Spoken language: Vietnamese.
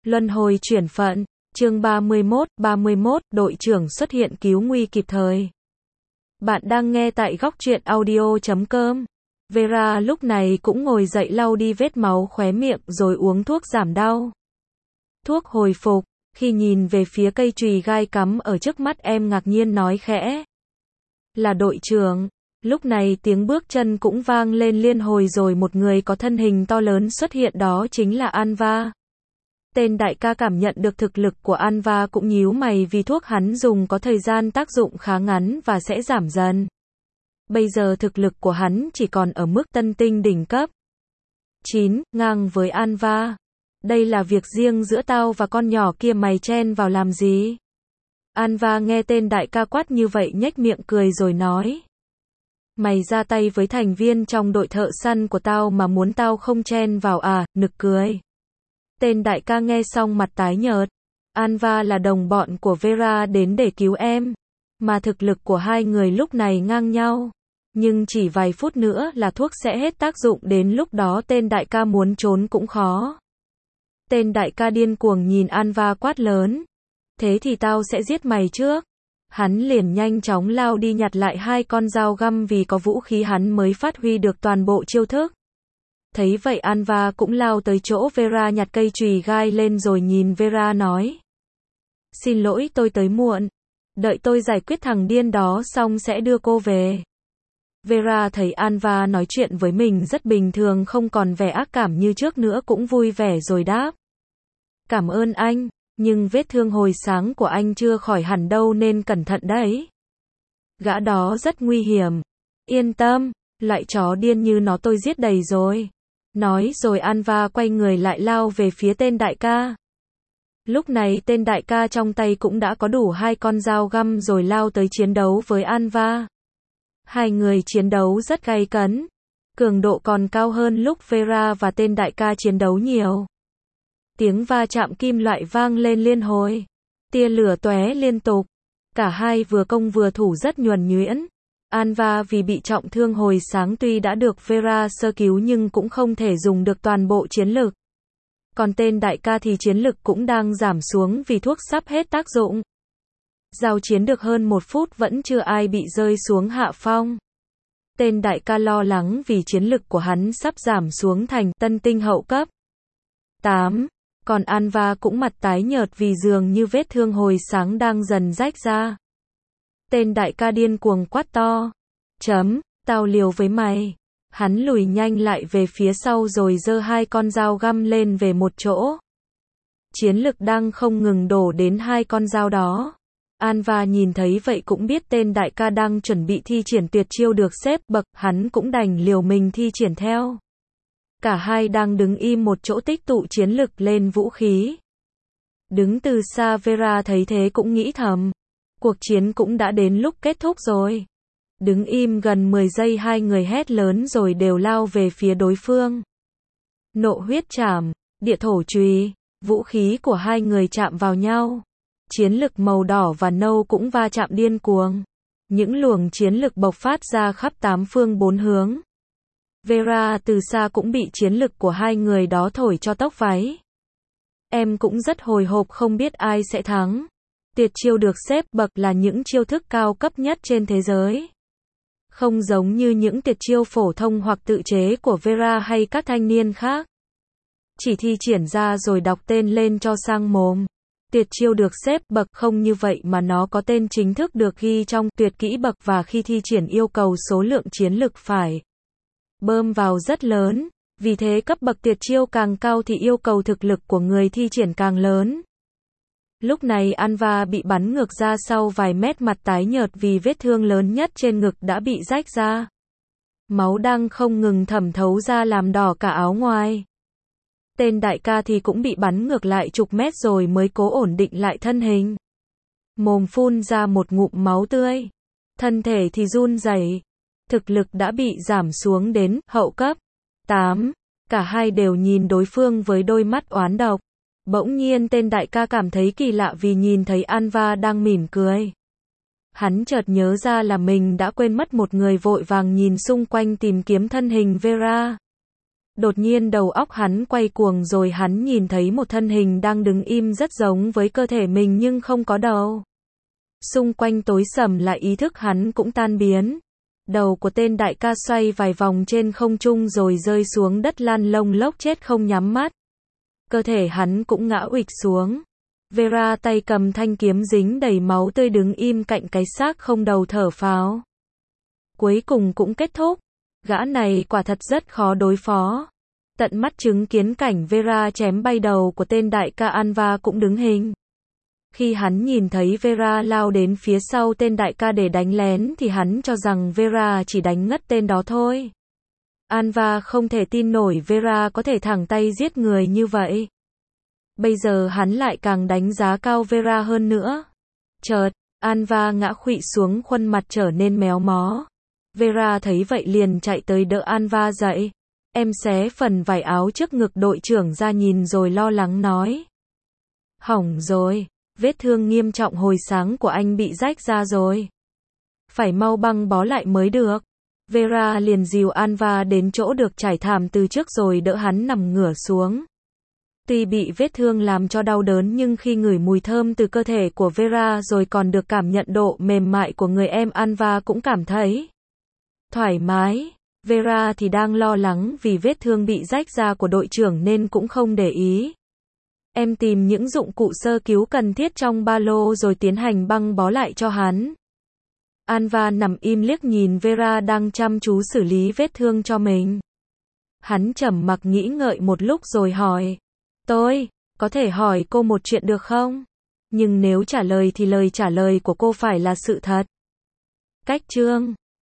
Luân hồi chuyển phận, chương 31, đội trưởng xuất hiện cứu nguy kịp thời. Bạn đang nghe tại góc truyện audio.com. Vera lúc này cũng ngồi dậy lau đi vết máu khóe miệng rồi uống thuốc giảm đau. Thuốc hồi phục, khi nhìn về phía cây chùy gai cắm ở trước mắt em ngạc nhiên nói khẽ. Là đội trưởng. Lúc này tiếng bước chân cũng vang lên liên hồi rồi một người có thân hình to lớn xuất hiện, đó chính là Anva. Tên đại ca cảm nhận được thực lực của Anva cũng nhíu mày vì thuốc hắn dùng có thời gian tác dụng khá ngắn và sẽ giảm dần. Bây giờ thực lực của hắn chỉ còn ở mức tân tinh đỉnh cấp 9, ngang với Anva. Đây là việc riêng giữa tao và con nhỏ kia, mày chen vào làm gì? Anva nghe tên đại ca quát như vậy nhếch miệng cười rồi nói. Mày ra tay với thành viên trong đội thợ săn của tao mà muốn tao không chen vào à, nực cười. Tên đại ca nghe xong mặt tái nhợt. Anva là đồng bọn của Vera đến để cứu em. Mà thực lực của hai người lúc này ngang nhau. Nhưng chỉ vài phút nữa là thuốc sẽ hết tác dụng, đến lúc đó tên đại ca muốn trốn cũng khó. Tên đại ca điên cuồng nhìn Anva quát lớn. Thế thì tao sẽ giết mày trước. Hắn liền nhanh chóng lao đi nhặt lại hai con dao găm, vì có vũ khí hắn mới phát huy được toàn bộ chiêu thức. Thấy vậy Anva cũng lao tới chỗ Vera nhặt cây chùy gai lên rồi nhìn Vera nói. Xin lỗi, tôi tới muộn. Đợi tôi giải quyết thằng điên đó xong sẽ đưa cô về. Vera thấy Anva nói chuyện với mình rất bình thường, không còn vẻ ác cảm như trước nữa, cũng vui vẻ rồi đáp. Cảm ơn anh, nhưng vết thương hồi sáng của anh chưa khỏi hẳn đâu nên cẩn thận đấy. Gã đó rất nguy hiểm. Yên tâm, loại chó điên như nó tôi giết đầy rồi. Nói rồi Anva quay người lại lao về phía tên đại ca. Lúc này tên đại ca trong tay cũng đã có đủ hai con dao găm rồi lao tới chiến đấu với Anva. Hai người chiến đấu rất gay cấn. Cường độ còn cao hơn lúc Vera và tên đại ca chiến đấu nhiều. Tiếng va chạm kim loại vang lên liên hồi. Tia lửa tóe liên tục. Cả hai vừa công vừa thủ rất nhuần nhuyễn. Anva vì bị trọng thương hồi sáng tuy đã được Vera sơ cứu nhưng cũng không thể dùng được toàn bộ chiến lực. Còn tên đại ca thì chiến lực cũng đang giảm xuống vì thuốc sắp hết tác dụng. Giao chiến được hơn 1 phút vẫn chưa ai bị rơi xuống hạ phong. Tên đại ca lo lắng vì chiến lực của hắn sắp giảm xuống thành tân tinh hậu cấp 8. Còn Anva cũng mặt tái nhợt vì dường như vết thương hồi sáng đang dần rách ra. Tên đại ca điên cuồng quát to. Tao liều với mày. Hắn lùi nhanh lại về phía sau rồi giơ hai con dao găm lên về một chỗ. Chiến lực đang không ngừng đổ đến hai con dao đó. Anva nhìn thấy vậy cũng biết tên đại ca đang chuẩn bị thi triển tuyệt chiêu được xếp bậc, hắn cũng đành liều mình thi triển theo. Cả hai đang đứng im một chỗ tích tụ chiến lực lên vũ khí. Đứng từ xa Vera thấy thế cũng nghĩ thầm. Cuộc chiến cũng đã đến lúc kết thúc rồi. Đứng im gần 10 giây hai người hét lớn rồi đều lao về phía đối phương. Nộ huyết trảm, địa thổ chùy, vũ khí của hai người chạm vào nhau. Chiến lực màu đỏ và nâu cũng va chạm điên cuồng. Những luồng chiến lực bộc phát ra khắp 8 phương 4 hướng. Vera từ xa cũng bị chiến lực của hai người đó thổi cho tóc váy. Em cũng rất hồi hộp không biết ai sẽ thắng. Tuyệt chiêu được xếp bậc là những chiêu thức cao cấp nhất trên thế giới. Không giống như những tuyệt chiêu phổ thông hoặc tự chế của Vera hay các thanh niên khác. Chỉ thi triển ra rồi đọc tên lên cho sang mồm. Tuyệt chiêu được xếp bậc không như vậy mà nó có tên chính thức được ghi trong tuyệt kỹ bậc, và khi thi triển yêu cầu số lượng chiến lực phải bơm vào rất lớn. Vì thế cấp bậc tuyệt chiêu càng cao thì yêu cầu thực lực của người thi triển càng lớn. Lúc này Anva bị bắn ngược ra sau vài mét, mặt tái nhợt vì vết thương lớn nhất trên ngực đã bị rách ra. Máu đang không ngừng thẩm thấu ra làm đỏ cả áo ngoài. Tên đại ca thì cũng bị bắn ngược lại chục mét rồi mới cố ổn định lại thân hình. Mồm phun ra một ngụm máu tươi. Thân thể thì run rẩy. Thực lực đã bị giảm xuống đến hậu cấp 8. Cả hai đều nhìn đối phương với đôi mắt oán độc. Bỗng nhiên tên đại ca cảm thấy kỳ lạ vì nhìn thấy Anva đang mỉm cười. Hắn chợt nhớ ra là mình đã quên mất một người, vội vàng nhìn xung quanh tìm kiếm thân hình Vera. Đột nhiên đầu óc hắn quay cuồng rồi hắn nhìn thấy một thân hình đang đứng im rất giống với cơ thể mình nhưng không có đầu. Xung quanh tối sầm lại ý thức hắn cũng tan biến. Đầu của tên đại ca xoay vài vòng trên không trung rồi rơi xuống đất lăn lông lốc chết không nhắm mắt. Cơ thể hắn cũng ngã uịch xuống. Vera tay cầm thanh kiếm dính đầy máu tươi đứng im cạnh cái xác không đầu thở phào. Cuối cùng cũng kết thúc. Gã này quả thật rất khó đối phó. Tận mắt chứng kiến cảnh Vera chém bay đầu của tên đại ca Anva cũng đứng hình. Khi hắn nhìn thấy Vera lao đến phía sau tên đại ca để đánh lén thì hắn cho rằng Vera chỉ đánh ngất tên đó thôi. Anva không thể tin nổi Vera có thể thẳng tay giết người như vậy. Bây giờ hắn lại càng đánh giá cao Vera hơn nữa. Chợt, Anva ngã khuỵu xuống, khuôn mặt trở nên méo mó. Vera thấy vậy liền chạy tới đỡ Anva dậy. Em xé phần vải áo trước ngực đội trưởng ra nhìn rồi lo lắng nói. Hỏng rồi, vết thương nghiêm trọng hồi sáng của anh bị rách ra rồi. Phải mau băng bó lại mới được. Vera liền dìu Anva đến chỗ được trải thảm từ trước rồi đỡ hắn nằm ngửa xuống. Tuy bị vết thương làm cho đau đớn nhưng khi ngửi mùi thơm từ cơ thể của Vera rồi còn được cảm nhận độ mềm mại của người em Anva cũng cảm thấy thoải mái. Vera thì đang lo lắng vì vết thương bị rách ra của đội trưởng nên cũng không để ý. Em tìm những dụng cụ sơ cứu cần thiết trong ba lô rồi tiến hành băng bó lại cho hắn. Anva nằm im liếc nhìn Vera đang chăm chú xử lý vết thương cho mình. Hắn trầm mặc nghĩ ngợi một lúc rồi hỏi. Tôi, có thể hỏi cô một chuyện được không? Nhưng nếu trả lời thì lời trả lời của cô phải là sự thật. Cách chương